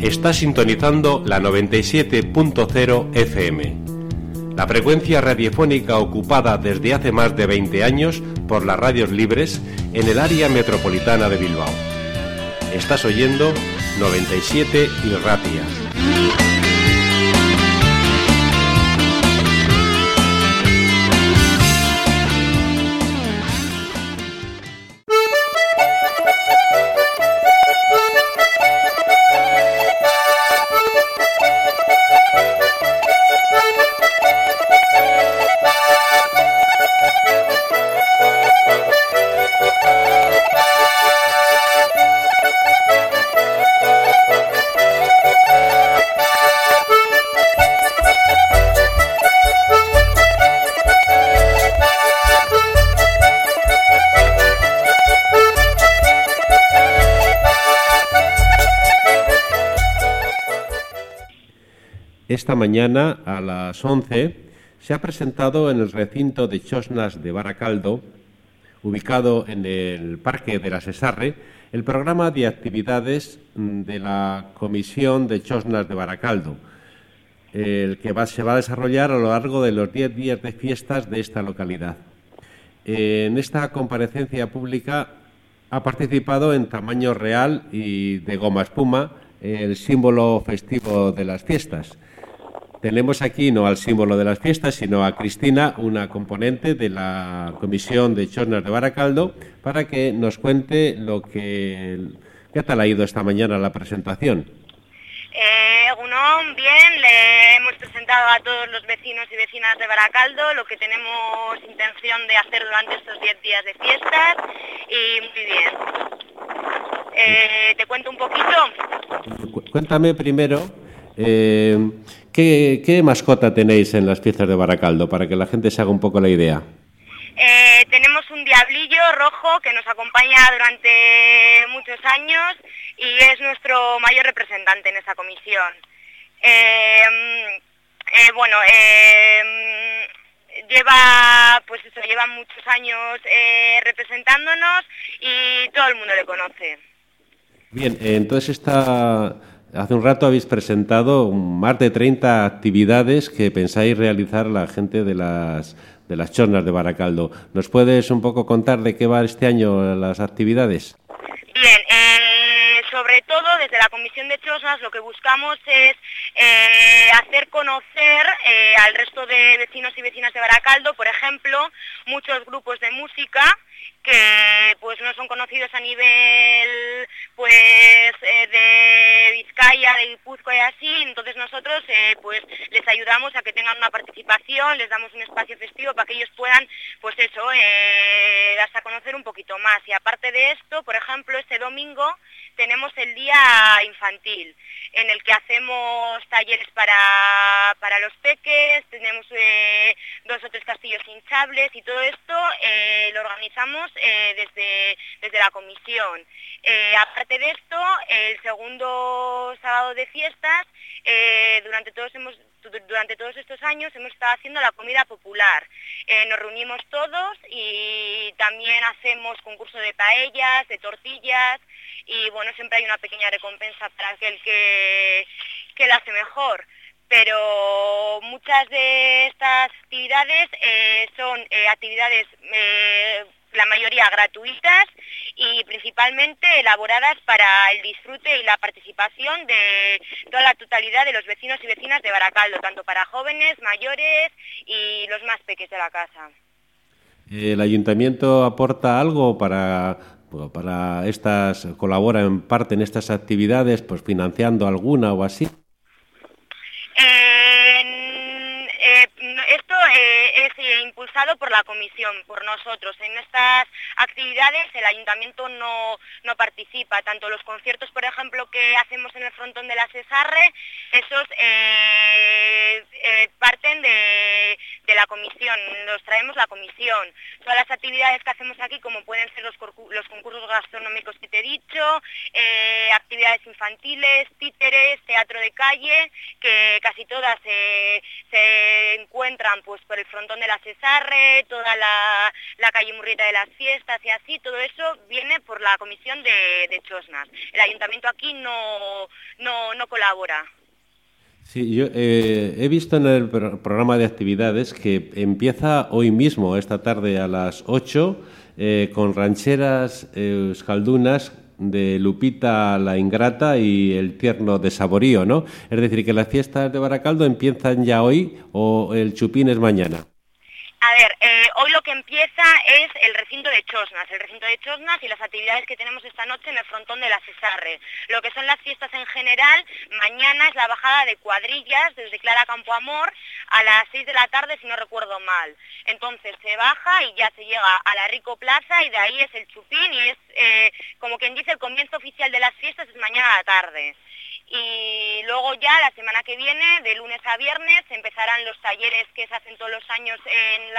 Está sintonizando la 97.0 FM, la frecuencia radiofónica ocupada desde hace más de 20 años por las radios libres en el área metropolitana de Bilbao. Estás oyendo 97 y Ratia. Esta mañana a las 11 se ha presentado en el recinto de Chosnas de Baracaldo, ubicado en el Parque de la Sesarre, el programa de actividades de la Comisión de Chosnas de Baracaldo, el que se va a desarrollar a lo largo de los 10 días de fiestas de esta localidad. En esta comparecencia pública ha participado en tamaño real y de goma espuma el símbolo festivo de las fiestas. Tenemos aquí no al símbolo de las fiestas, sino a Cristina, una componente de la Comisión de Chosnas de Baracaldo, para que nos cuente qué tal ha ido esta mañana la presentación. Bien, le hemos presentado a todos los vecinos y vecinas de Baracaldo lo que tenemos intención de hacer durante estos 10 días de fiestas y muy bien. ¿Te cuento un poquito? Cuéntame primero, ¿qué mascota tenéis en las fiestas de Baracaldo, para que la gente se haga un poco la idea? Tenemos un diablillo rojo que nos acompaña durante muchos años y es nuestro mayor representante en esa comisión. Lleva muchos años representándonos y todo el mundo le conoce. Bien, entonces hace un rato habéis presentado más de 30 actividades que pensáis realizar la gente de las Chosnas de Baracaldo. ¿Nos puedes un poco contar de qué va este año las actividades? Bien, sobre todo desde la Comisión de Chosnas lo que buscamos es hacer conocer al resto de vecinos y vecinas de Baracaldo, por ejemplo, muchos grupos de música que pues no son conocidos a nivel de Vizcaya, de Guipúzcoa y así. Entonces nosotros les ayudamos a que tengan una participación, les damos un espacio festivo para que ellos puedan darse a conocer un poquito más. Y aparte de esto, por ejemplo, este domingo tenemos el día infantil, en el que hacemos talleres para los peques, tenemos 2 o 3 castillos hinchables y todo esto lo organizamos desde la comisión. Aparte de esto, el segundo sábado de fiestas, durante todos estos años hemos estado haciendo la comida popular. Nos reunimos todos y también hacemos concurso de paellas, de tortillas y bueno, siempre hay una pequeña recompensa para aquel que la hace mejor. Pero muchas de estas actividades son actividades la mayoría gratuitas y principalmente elaboradas para el disfrute y la participación de toda la totalidad de los vecinos y vecinas de Baracaldo, tanto para jóvenes, mayores y los más pequeños de la casa. ¿El ayuntamiento aporta algo para colabora en parte en estas actividades, pues financiando alguna o así? Esto es impulsado por la comisión, por nosotros. En estas actividades el ayuntamiento no participa. Tanto los conciertos, por ejemplo, que hacemos en el frontón de la Sesarre, esos parten de la comisión, los traemos la comisión. Todas las actividades que hacemos aquí, como pueden ser los concursos gastronómicos que te he dicho, actividades infantiles, títeres, teatro de calle, que casi todas se encuentran pues por el frontón de la Sesarre, Cesarre, toda la calle Murrieta de las Fiestas y así, todo eso viene por la comisión de Chosnas. El ayuntamiento aquí no colabora. Sí, yo he visto en el programa de actividades que empieza hoy mismo, esta tarde a las 8, con rancheras euskaldunas de Lupita la Ingrata y el Tierno de Saborío, ¿no? Es decir, que las fiestas de Baracaldo empiezan ya hoy o el chupín es mañana. A ver, hoy lo que empieza es el recinto de Chosnas y las actividades que tenemos esta noche en el frontón de la Cesarre. Lo que son las fiestas en general, mañana es la bajada de cuadrillas desde Clara Campoamor a las 6 de la tarde, si no recuerdo mal. Entonces se baja y ya se llega a la Rico Plaza y de ahí es el chupín y es, como quien dice, el comienzo oficial de las fiestas es mañana a la tarde. Y luego ya la semana que viene, de lunes a viernes, empezarán los talleres que se hacen todos los años en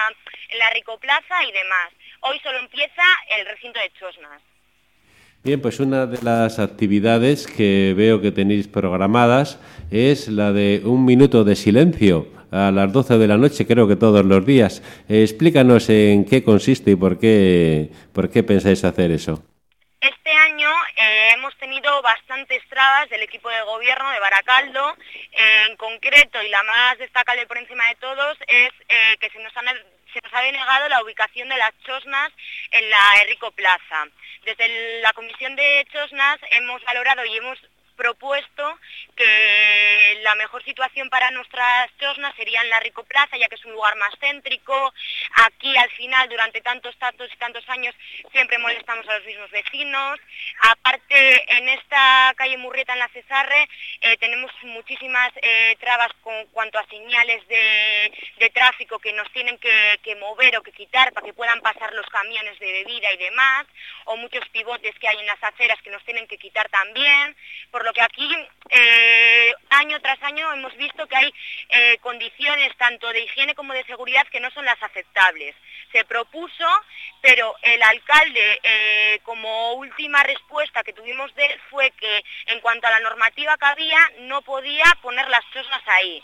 la Rico Plaza y demás. Hoy solo empieza el recinto de Chosnas. Bien, pues una de las actividades que veo que tenéis programadas es la de 1 minuto de silencio a las 12 de la noche, creo que todos los días. Explícanos en qué consiste y por qué pensáis hacer eso. Este año hemos tenido bastantes trabas del equipo de gobierno de Baracaldo, en concreto, y la más destacable por encima de todos, es que se nos ha denegado la ubicación de las Chosnas en la Rico Plaza. Desde la comisión de Chosnas hemos valorado y hemos propuesto que la mejor situación para nuestras chosnas sería en la Rico Plaza, ya que es un lugar más céntrico. Aquí al final, durante tantos años, siempre molestamos a los mismos vecinos. Aparte, en esta calle Murrieta, en la Cesarre, tenemos muchísimas trabas con cuanto a señales de tráfico que nos tienen que mover o que quitar para que puedan pasar los camiones de bebida y demás, o muchos pivotes que hay en las aceras que nos tienen que quitar también, por lo que aquí año tras año hemos visto que hay condiciones tanto de higiene como de seguridad que no son las aceptables. Se propuso, pero el alcalde, como última respuesta que tuvimos de él, fue que en cuanto a la normativa que había, no podía poner las chosnas ahí.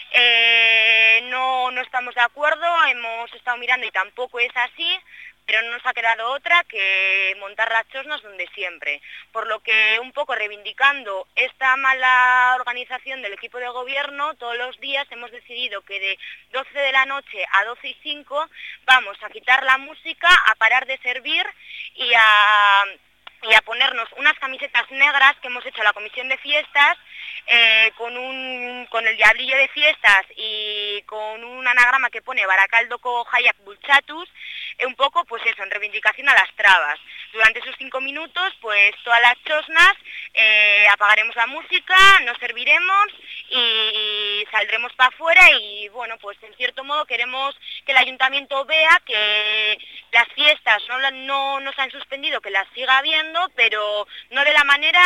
No estamos de acuerdo, hemos estado mirando y tampoco es así, pero no nos ha quedado otra que montar las chosnas donde siempre. Por lo que, un poco reivindicando esta mala organización del equipo de gobierno, todos los días hemos decidido que de 12 de la noche a 12:05 vamos a quitar la música, a parar de servir y a ponernos unas camisetas negras que hemos hecho a la comisión de fiestas, con el diablillo de fiestas y con un anagrama que pone Baracaldo co Hayak Bulchatus, un poco pues eso, en reivindicación a las trabas. Durante esos 5 minutos, pues todas las chosnas apagaremos la música, nos serviremos y saldremos para afuera y bueno, pues en cierto modo queremos que el ayuntamiento vea que las fiestas no se han suspendido, que las siga habiendo, pero no de la manera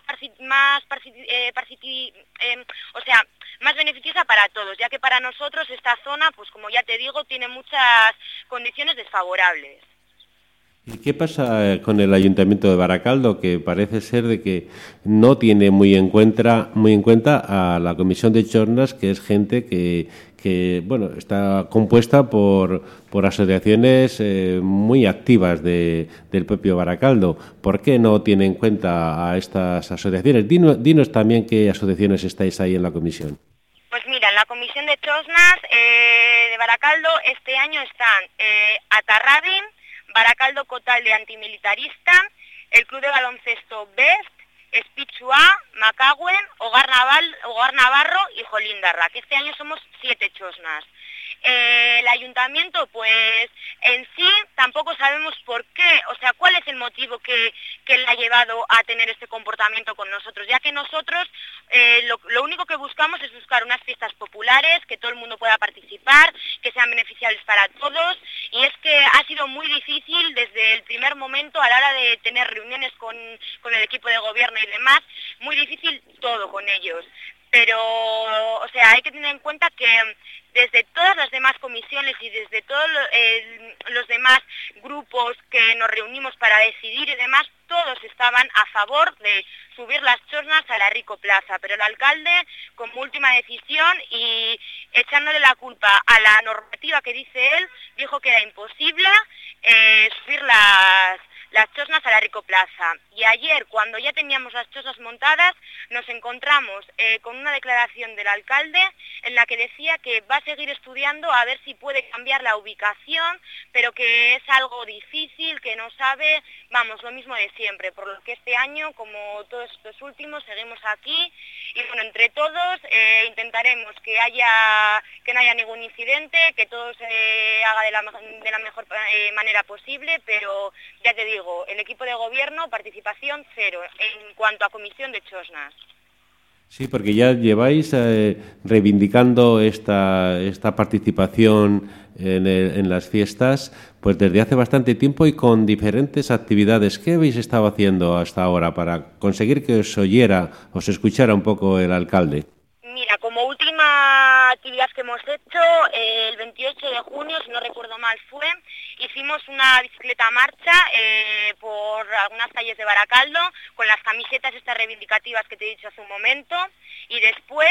más beneficiosa para todos, ya que para nosotros esta zona, pues como ya te digo, tiene muchas condiciones desfavorables. ¿Y qué pasa con el Ayuntamiento de Baracaldo, que parece ser de que no tiene muy en cuenta a la Comisión de Chosnas, que es gente que bueno, está compuesta por asociaciones muy activas del propio Baracaldo? ¿Por qué no tiene en cuenta a estas asociaciones? Dinos también qué asociaciones estáis ahí en la comisión. Pues mira, en la comisión de Chosnas de Baracaldo este año están Atarrabin, Baracaldo Cotal de Antimilitarista, el Club de Baloncesto Best, Espichua, Macagüen, Hogar Navarro y Jolindarra, que este año somos 7 chosnas. El ayuntamiento, pues en sí tampoco sabemos por qué, o sea, cuál es el motivo que le ha llevado a tener este comportamiento con nosotros, ya que nosotros lo único que buscamos es buscar unas fiestas populares, que todo el mundo pueda participar, que sean beneficiables para todos, y es que ha sido muy difícil desde el primer momento a la hora de tener reuniones con el equipo de gobierno y demás, muy difícil todo con ellos. Pero, o sea, hay que tener en cuenta que desde todas las demás comisiones y desde todos los demás grupos que nos reunimos para decidir y demás, todos estaban a favor de subir las chosnas a la Rico Plaza, pero el alcalde, como última decisión y echándole la culpa a la normativa que dice él, dijo que era imposible subir las chosnas a la Rico Plaza. Y ayer, cuando ya teníamos las chosnas montadas, nos encontramos con una declaración del alcalde en la que decía que va a seguir estudiando a ver si puede cambiar la ubicación, pero que es algo difícil, que no sabe, vamos, lo mismo de siempre, por lo que este año, como todos estos últimos, seguimos aquí y bueno, entre todos intentaremos que no haya ningún incidente, que todo se haga de la mejor manera posible, pero ya te digo, el equipo de gobierno, participación cero en cuanto a comisión de chosnas. Sí, porque ya lleváis reivindicando esta participación en las fiestas pues desde hace bastante tiempo y con diferentes actividades. ¿Qué habéis estado haciendo hasta ahora para conseguir que os escuchara un poco el alcalde? Mira, como última actividad que hemos hecho, el 28 de junio, si no recuerdo mal, hicimos una bicicleta marcha por algunas calles de Baracaldo, con las camisetas estas reivindicativas que te he dicho hace un momento, y después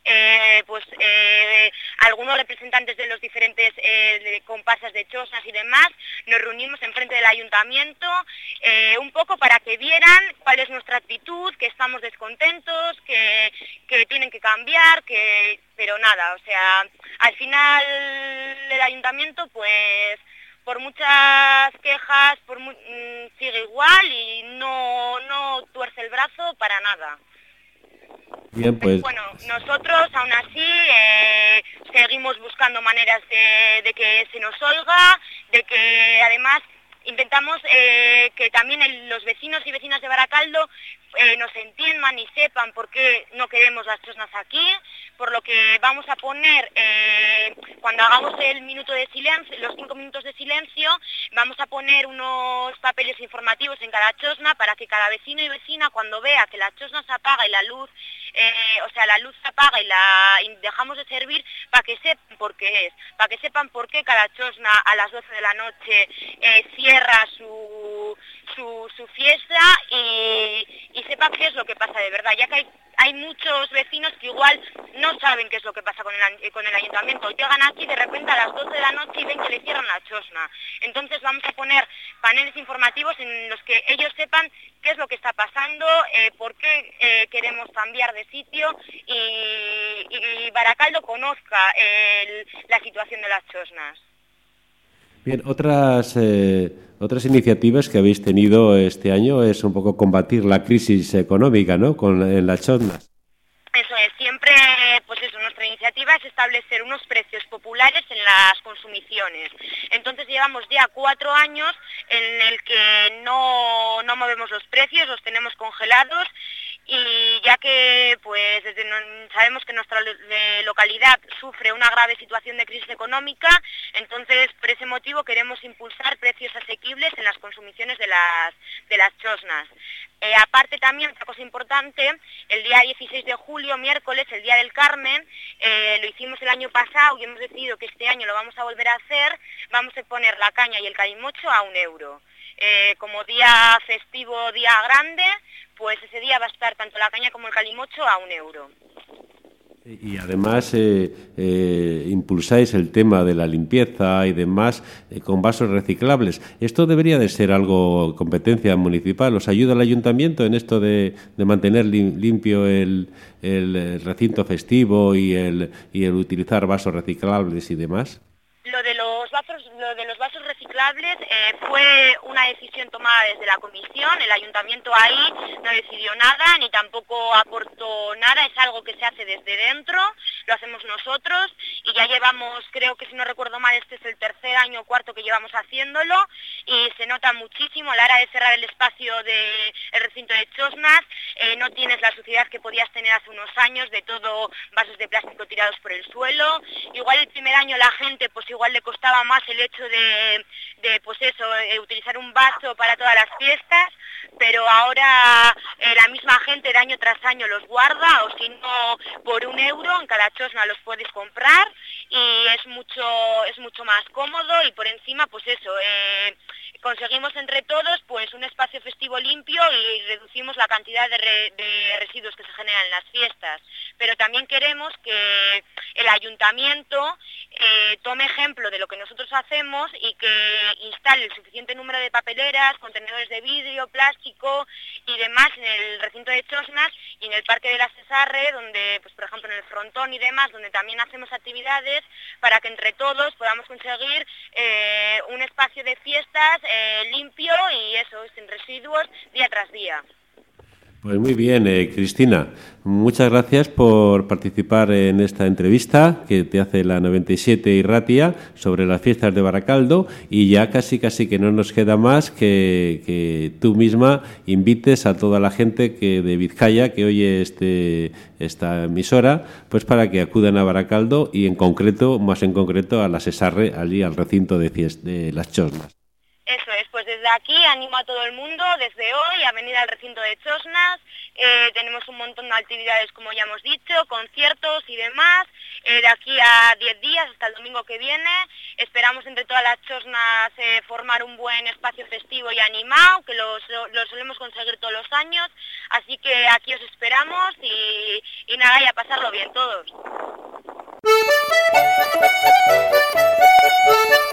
algunos representantes de los diferentes comparsas de chosnas y demás, nos reunimos enfrente del ayuntamiento un poco para que vieran cuál es nuestra actitud, que estamos descontentos, que tienen que cambiar, pero nada, o sea, al final el ayuntamiento pues por muchas quejas sigue igual y no tuerce el brazo para nada. Bien, pues bueno, nosotros aún así seguimos buscando maneras de que se nos oiga, de que además intentamos que también los vecinos y vecinas de Baracaldo nos entiendan y sepan por qué no queremos las chosnas aquí, por lo que vamos a poner, cuando hagamos el minuto de silencio, los 5 minutos de silencio, vamos a poner unos papeles informativos en cada chosna para que cada vecino y vecina, cuando vea que la chosna se apaga y la luz se apaga y dejamos de servir, para que sepan por qué es, para que sepan por qué cada chosna a las 12 de la noche cierra su fiesta y sepa qué es lo que pasa de verdad, ya que hay muchos vecinos que igual no saben qué es lo que pasa con el ayuntamiento. Llegan aquí de repente a las 12 de la noche y ven que le cierran la chosna. Entonces vamos a poner paneles informativos en los que ellos sepan qué es lo que está pasando, por qué queremos cambiar de sitio y Baracaldo conozca la situación de las chosnas. Bien, otras iniciativas que habéis tenido este año es un poco combatir la crisis económica, ¿no?, en las chosnas. Eso es, siempre, pues eso, nuestra iniciativa es establecer unos precios populares en las consumiciones. Entonces llevamos ya 4 años en el que no movemos los precios, los tenemos congelados y ya que pues sabemos que nuestra localidad sufre una grave situación de crisis económica, entonces por ese motivo queremos impulsar precios asequibles en las consumiciones de las chosnas. Aparte también, otra cosa importante, el día 16 de julio, miércoles, el Día del Carmen, lo hicimos el año pasado y hemos decidido que este año lo vamos a volver a hacer, vamos a poner la caña y el calimocho a 1 euro. Como día festivo, día grande, pues ese día va a estar tanto la caña como el calimocho a 1 euro. Y además impulsáis el tema de la limpieza y demás con vasos reciclables. ¿Esto debería de ser algo competencia municipal? ¿Os ayuda el ayuntamiento en esto de mantener limpio el recinto festivo y el utilizar vasos reciclables y demás? Lo de los vasos reciclables fue una decisión tomada desde la comisión, el ayuntamiento ahí no decidió nada, ni tampoco aportó nada, es algo que se hace desde dentro, lo hacemos nosotros y ya llevamos, creo que si no recuerdo mal, este es el 3er año o 4º que llevamos haciéndolo y se nota muchísimo a la hora de cerrar el espacio del recinto de chosnas, no tienes la suciedad que podías tener hace unos años de todo vasos de plástico tirados por el suelo, igual el primer año la gente pues igual le costaba más el hecho de utilizar un vaso para todas las fiestas, pero ahora la misma gente de año tras año los guarda, o si no, por 1 euro en cada chosna los puedes comprar y es mucho más cómodo y por encima pues eso, conseguimos entre todos pues un espacio festivo limpio y reducimos la cantidad de residuos que se generan en las fiestas. Pero también queremos que el ayuntamiento tome ejemplo de lo que nosotros hacemos y que instale el suficiente número de papeleras, contenedores de vidrio, plástico y demás en el recinto de Chosnas y en el Parque de la Cesarre, donde, pues por ejemplo en el frontón y demás, donde también hacemos actividades para que entre todos podamos conseguir un espacio de fiestas limpio y eso, sin residuos, día tras día. Pues muy bien, Cristina. Muchas gracias por participar en esta entrevista que te hace la 97 y Ratia sobre las fiestas de Baracaldo, y ya casi que no nos queda más que tú misma invites a toda la gente que de Vizcaya que oye esta emisora, pues para que acudan a Baracaldo y más en concreto a la Cesarre, allí al recinto de las Chosnas. Eso es, pues desde aquí animo a todo el mundo, desde hoy, a venir al recinto de Chosnas. Tenemos un montón de actividades, como ya hemos dicho, conciertos y demás. De aquí a 10 días, hasta el domingo que viene, esperamos entre todas las Chosnas formar un buen espacio festivo y animado, que lo solemos conseguir todos los años. Así que aquí os esperamos y nada, y a pasarlo bien todos.